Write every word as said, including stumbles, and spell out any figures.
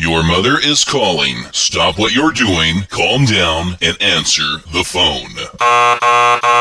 Your mother is calling. Stop what you're doing, calm down, and answer the phone.